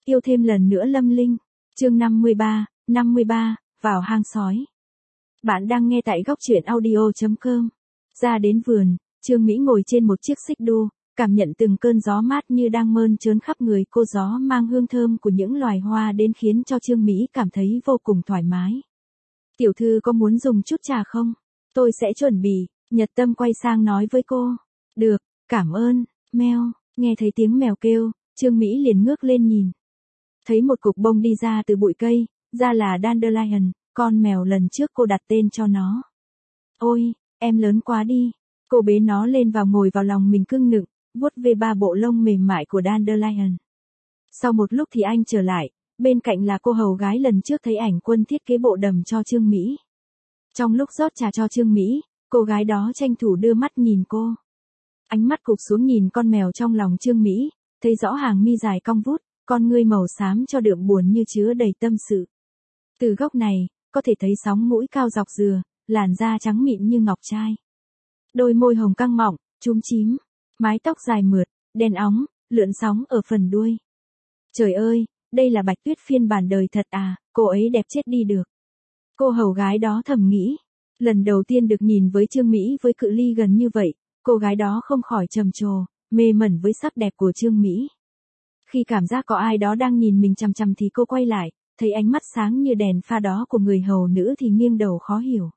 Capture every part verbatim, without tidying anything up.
Yêu thêm lần nữa Lâm Linh. Chương năm mươi ba, năm mươi ba, vào hang sói. Bạn đang nghe tại góc truyện audio chấm com. Ra đến vườn, Trương Mỹ ngồi trên một chiếc xích đu, cảm nhận từng cơn gió mát như đang mơn trớn khắp người cô, gió mang hương thơm của những loài hoa đến khiến cho Trương Mỹ cảm thấy vô cùng thoải mái. Tiểu thư có muốn dùng chút trà không? Tôi sẽ chuẩn bị. Nhật Tâm quay sang nói với cô. Được, cảm ơn. Meo, nghe thấy tiếng mèo kêu, Trương Mỹ liền ngước lên nhìn. Thấy một cục bông đi ra từ bụi cây, ra là Dandelion, con mèo lần trước cô đặt tên cho nó. Ôi, em lớn quá đi. Cô bế nó lên vào ngồi vào lòng mình cưng nựng, vuốt về ba bộ lông mềm mại của Dandelion. Sau một lúc thì anh trở lại, bên cạnh là cô hầu gái lần trước thấy Ảnh Quân thiết kế bộ đầm cho Trương Mỹ. Trong lúc rót trà cho Trương Mỹ, cô gái đó tranh thủ đưa mắt nhìn cô. Ánh mắt cụp xuống nhìn con mèo trong lòng Trương Mỹ, thấy rõ hàng mi dài cong vút, con ngươi màu xám cho đượm buồn như chứa đầy tâm sự. Từ góc này, có thể thấy sóng mũi cao dọc dừa, làn da trắng mịn như ngọc trai. Đôi môi hồng căng mọng, chúm chím, mái tóc dài mượt, đen óng, lượn sóng ở phần đuôi. Trời ơi, đây là Bạch Tuyết phiên bản đời thật à, cô ấy đẹp chết đi được. Cô hầu gái đó thầm nghĩ. Lần đầu tiên được nhìn với Trương Mỹ với cự ly gần như vậy, cô gái đó không khỏi trầm trồ, mê mẩn với sắc đẹp của Trương Mỹ. Khi cảm giác có ai đó đang nhìn mình chằm chằm thì cô quay lại, thấy ánh mắt sáng như đèn pha đó của người hầu nữ thì nghiêng đầu khó hiểu.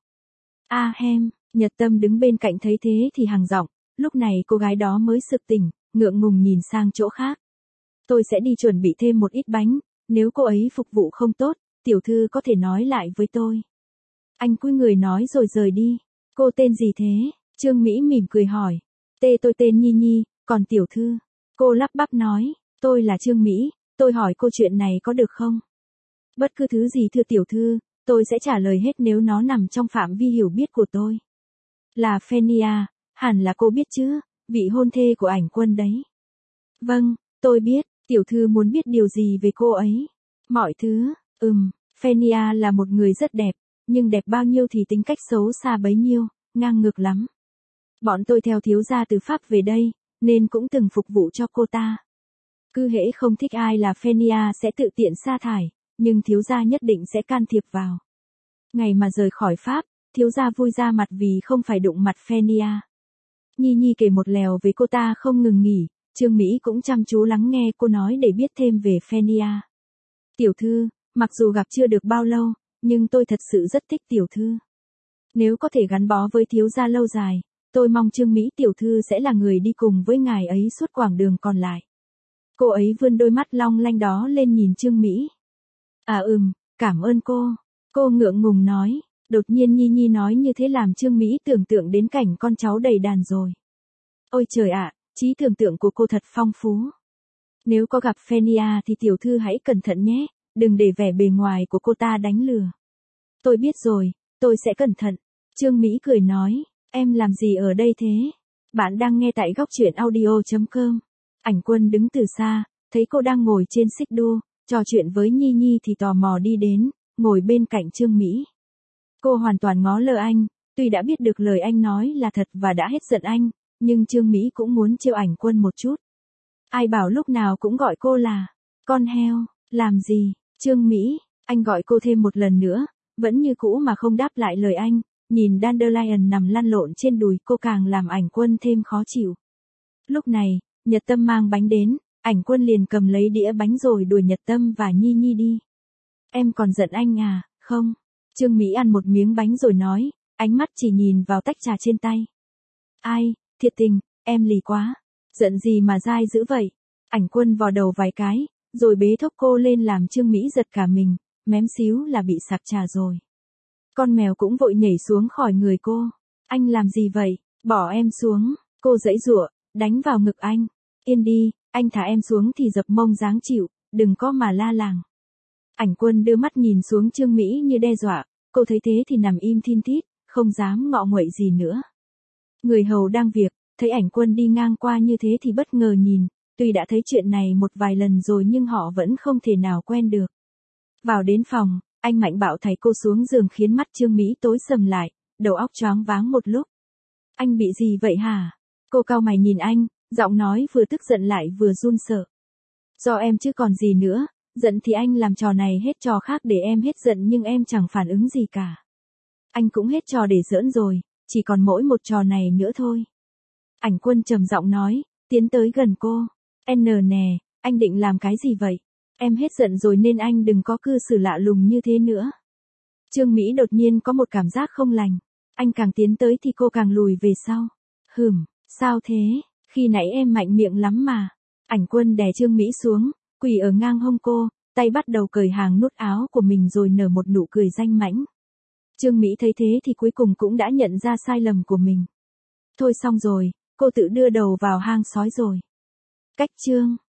A hem, Nhật Tâm đứng bên cạnh thấy thế thì hằng giọng, lúc này cô gái đó mới sực tỉnh, ngượng ngùng nhìn sang chỗ khác. Tôi sẽ đi chuẩn bị thêm một ít bánh, nếu cô ấy phục vụ không tốt, tiểu thư có thể nói lại với tôi. Anh cúi người nói rồi rời đi. Cô tên gì thế? Trương Mỹ mỉm cười hỏi. Tê tôi tên Nhi Nhi, còn tiểu thư? Cô lắp bắp nói, tôi là Trương Mỹ, tôi hỏi cô chuyện này có được không? Bất cứ thứ gì thưa tiểu thư, tôi sẽ trả lời hết nếu nó nằm trong phạm vi hiểu biết của tôi. Là Phenia, hẳn là cô biết chứ, vị hôn thê của Ảnh Quân đấy. Vâng, tôi biết, tiểu thư muốn biết điều gì về cô ấy? Mọi thứ, ừm, Phenia là một người rất đẹp, nhưng đẹp bao nhiêu thì tính cách xấu xa bấy nhiêu, ngang ngược lắm. Bọn tôi theo thiếu gia từ Pháp về đây, nên cũng từng phục vụ cho cô ta. Cứ hễ không thích ai là Phenia sẽ tự tiện sa thải, nhưng thiếu gia nhất định sẽ can thiệp vào. Ngày mà rời khỏi Pháp, thiếu gia vui ra mặt vì không phải đụng mặt Phenia. Nhi Nhi kể một lèo về cô ta không ngừng nghỉ, Trương Mỹ cũng chăm chú lắng nghe cô nói để biết thêm về Phenia. Tiểu thư, mặc dù gặp chưa được bao lâu, nhưng tôi thật sự rất thích tiểu thư. Nếu có thể gắn bó với thiếu gia lâu dài, tôi mong Trương Mỹ tiểu thư sẽ là người đi cùng với ngài ấy suốt quãng đường còn lại. Cô ấy vươn đôi mắt long lanh đó lên nhìn Trương Mỹ. À ừm, cảm ơn cô. Cô ngượng ngùng nói, đột nhiên Nhi Nhi nói như thế làm Trương Mỹ tưởng tượng đến cảnh con cháu đầy đàn rồi. Ôi trời ạ, trí tưởng tượng của cô thật phong phú. Nếu có gặp Phenia thì tiểu thư hãy cẩn thận nhé, đừng để vẻ bề ngoài của cô ta đánh lừa. Tôi biết rồi, tôi sẽ cẩn thận. Trương Mỹ cười nói, em làm gì ở đây thế? Bạn đang nghe tại góc truyện audio chấm com. Ảnh Quân đứng từ xa, thấy cô đang ngồi trên xích đu, trò chuyện với Nhi Nhi thì tò mò đi đến, ngồi bên cạnh Trương Mỹ. Cô hoàn toàn ngó lơ anh, tuy đã biết được lời anh nói là thật và đã hết giận anh, nhưng Trương Mỹ cũng muốn trêu Ảnh Quân một chút. Ai bảo lúc nào cũng gọi cô là con heo, làm gì? Trương Mỹ, anh gọi cô thêm một lần nữa, vẫn như cũ mà không đáp lại lời anh, nhìn Dandelion nằm lăn lộn trên đùi cô càng làm Ảnh Quân thêm khó chịu. Lúc này, Nhật Tâm mang bánh đến, Ảnh Quân liền cầm lấy đĩa bánh rồi đuổi Nhật Tâm và Nhi Nhi đi. Em còn giận anh à, không? Trương Mỹ ăn một miếng bánh rồi nói, ánh mắt chỉ nhìn vào tách trà trên tay. Ai, thiệt tình, em lì quá. Giận gì mà dai dữ vậy? Ảnh Quân vò đầu vài cái, rồi bế thốc cô lên làm Trương Mỹ giật cả mình, mém xíu là bị sặc trà rồi. Con mèo cũng vội nhảy xuống khỏi người cô. Anh làm gì vậy? Bỏ em xuống. Cô giãy giụa, đánh vào ngực anh. Yên đi, anh thả em xuống thì dập mông dáng chịu, đừng có mà la làng. Ảnh Quân đưa mắt nhìn xuống Trương Mỹ như đe dọa, cô thấy thế thì nằm im thin thít, không dám ngọ nguậy gì nữa. Người hầu đang việc, thấy Ảnh Quân đi ngang qua như thế thì bất ngờ nhìn, tuy đã thấy chuyện này một vài lần rồi nhưng họ vẫn không thể nào quen được. Vào đến phòng, anh mạnh bạo thảy cô xuống giường khiến mắt Trương Mỹ tối sầm lại, đầu óc choáng váng một lúc. Anh bị gì vậy hả? Cô cau mày nhìn anh, giọng nói vừa tức giận lại vừa run sợ. Do em chứ còn gì nữa, giận thì anh làm trò này hết trò khác để em hết giận nhưng em chẳng phản ứng gì cả. Anh cũng hết trò để giỡn rồi, chỉ còn mỗi một trò này nữa thôi. Ảnh Quân trầm giọng nói, tiến tới gần cô. N nè, anh định làm cái gì vậy? Em hết giận rồi nên anh đừng có cư xử lạ lùng như thế nữa. Trương Mỹ đột nhiên có một cảm giác không lành. Anh càng tiến tới thì cô càng lùi về sau. Hừm, sao thế? Khi nãy em mạnh miệng lắm mà. Ảnh Quân đè Trương Mỹ xuống, quỳ ở ngang hông cô, tay bắt đầu cởi hàng nút áo của mình rồi nở một nụ cười danh mãnh. Trương Mỹ thấy thế thì cuối cùng cũng đã nhận ra sai lầm của mình. Thôi xong rồi, cô tự đưa đầu vào hang sói rồi. Cách chương